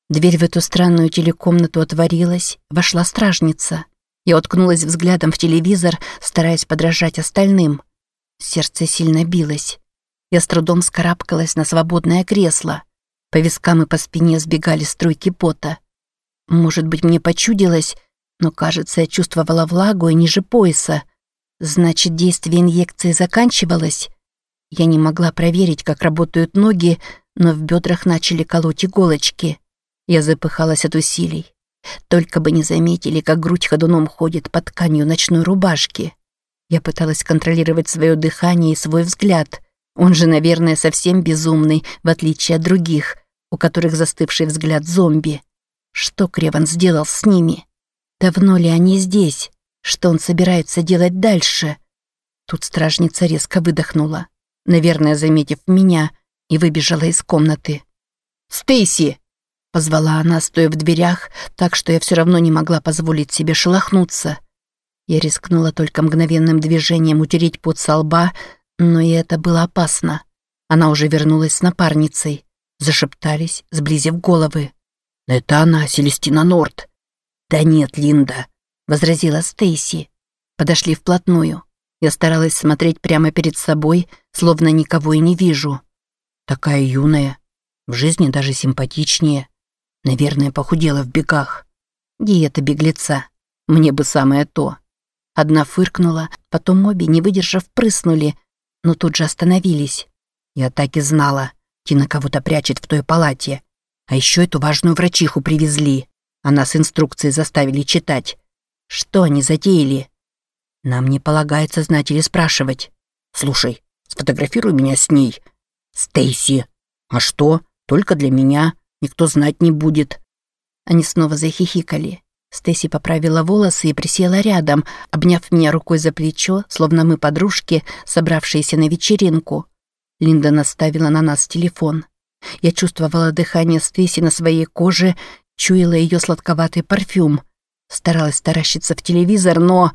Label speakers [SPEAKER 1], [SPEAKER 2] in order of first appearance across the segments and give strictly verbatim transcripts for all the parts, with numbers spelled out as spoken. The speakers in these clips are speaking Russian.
[SPEAKER 1] Дверь в эту странную телекомнату отворилась, вошла стражница. Я уткнулась взглядом в телевизор, стараясь подражать остальным. Сердце сильно билось. Я с трудом вскарабкалась на свободное кресло. По вискам и по спине сбегали струйки пота. Может быть, мне почудилось, но, кажется, я чувствовала влагу и ниже пояса. Значит, действие инъекции заканчивалось? Я не могла проверить, как работают ноги, но в бедрах начали колоть иголочки. Я запыхалась от усилий. Только бы не заметили, как грудь ходуном ходит под тканью ночной рубашки. Я пыталась контролировать свое дыхание и свой взгляд. Он же, наверное, совсем безумный, в отличие от других, у которых застывший взгляд зомби. Что Креван сделал с ними? Давно ли они здесь? Что он собирается делать дальше? Тут стражница резко выдохнула, наверное, заметив меня, и выбежала из комнаты. «Стейси!» — позвала она, стоя в дверях, так что я все равно не могла позволить себе шелохнуться. Я рискнула только мгновенным движением утереть пот со лба, но и это было опасно. Она уже вернулась с напарницей. Зашептались, сблизив головы. «Это она, Селестина Норт». «Да нет, Линда», — возразила Стейси. Подошли вплотную. Я старалась смотреть прямо перед собой, словно никого и не вижу. Такая юная, в жизни даже симпатичнее. Наверное, похудела в бегах. Диета беглеца. Мне бы самое то. Одна фыркнула, потом обе, не выдержав, прыснули, но тут же остановились. Я так и знала. Тина кого-то прячет в той палате. А еще эту важную врачиху привезли. А нас инструкции заставили читать. Что они затеяли? Нам не полагается знать или спрашивать. Слушай, сфотографируй меня с ней. Стейси. А что? Только для меня. Никто знать не будет. Они снова захихикали. Стейси поправила волосы и присела рядом, обняв меня рукой за плечо, словно мы подружки, собравшиеся на вечеринку. Линда наставила на нас телефон. Я чувствовала дыхание Стейси на своей коже, чуяла ее сладковатый парфюм. Старалась таращиться в телевизор, но...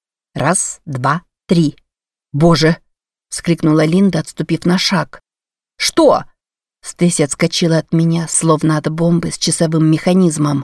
[SPEAKER 1] Раз, два, три. «Боже!» — вскрикнула Линда, отступив на шаг. «Что?» Стейси отскочила от меня, словно от бомбы с часовым механизмом.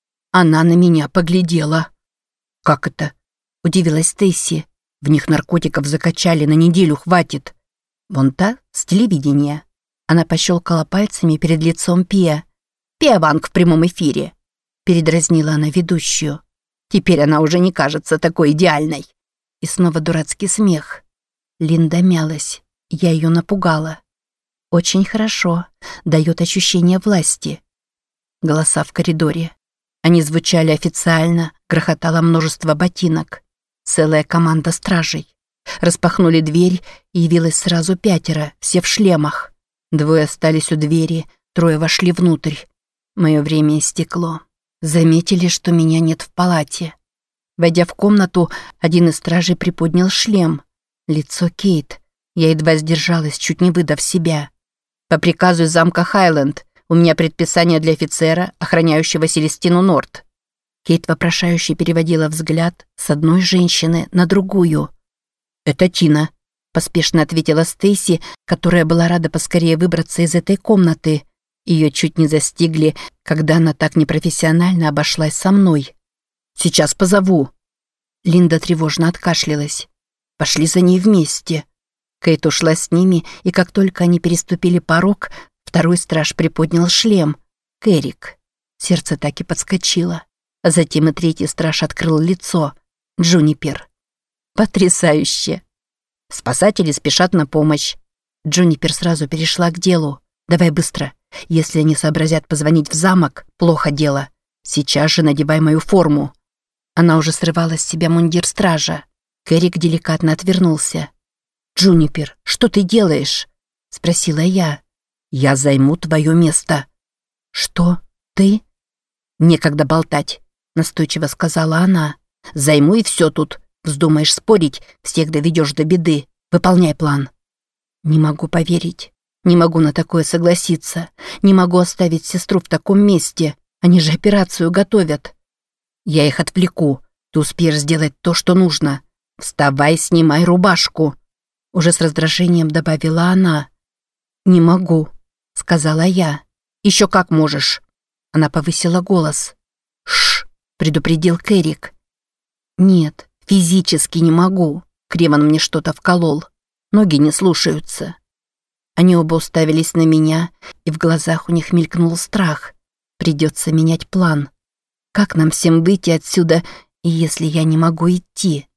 [SPEAKER 1] Она на меня поглядела. «Как это?» — удивилась Стейси. «В них наркотиков закачали, на неделю хватит». «Вон та, с телевидения». Она пощелкала пальцами перед лицом Пиа. «Пиа Ванг в прямом эфире», — передразнила она ведущую. «Теперь она уже не кажется такой идеальной». И снова дурацкий смех. Линда мялась. Я ее напугала. Очень хорошо. Дает ощущение власти. Голоса в коридоре. Они звучали официально, грохотало множество ботинок. Целая команда стражей. Распахнули дверь, и явилось сразу пятеро, все в шлемах. Двое остались у двери, трое вошли внутрь. Мое время истекло. Заметили, что меня нет в палате. Войдя в комнату, один из стражей приподнял шлем. Лицо Кейт. Я едва сдержалась, чуть не выдав себя. «По приказу из замка Хайленд у меня предписание для офицера, охраняющего Селестину Норт». Кейт вопрошающе переводила взгляд с одной женщины на другую. «Это Тина», — поспешно ответила Стейси, которая была рада поскорее выбраться из этой комнаты. Ее чуть не застигли, когда она так непрофессионально обошлась со мной. «Сейчас позову». Линда тревожно откашлялась. Пошли за ней вместе. Кейт ушла с ними, и как только они переступили порог, второй страж приподнял шлем. Кэрик. Сердце так и подскочило. А затем и третий страж открыл лицо. Джунипер. Потрясающе. Спасатели спешат на помощь. Джунипер сразу перешла к делу. «Давай быстро. Если они сообразят позвонить в замок, плохо дело. Сейчас же надевай мою форму». Она уже срывала с себя мундир стража. Кэрик деликатно отвернулся. «Джунипер, что ты делаешь?» — спросила я. «Я займу твое место». «Что? Ты?» «Некогда болтать», — настойчиво сказала она. «Займу и все тут. Вздумаешь спорить, всех доведешь до беды. Выполняй план». Не могу поверить. Не могу на такое согласиться. Не могу оставить сестру в таком месте. Они же операцию готовят. Я их отвлеку. Ты успеешь сделать то, что нужно. Вставай, снимай рубашку. Уже с раздражением добавила она. «Не могу», — сказала я. «Еще как можешь». Она повысила голос. «Шш!» – предупредил Кэрик. «Нет, физически не могу». Креман мне что-то вколол. Ноги не слушаются. Они оба уставились на меня, и в глазах у них мелькнул страх. Придется менять план. Как нам всем выйти отсюда, если я не могу идти?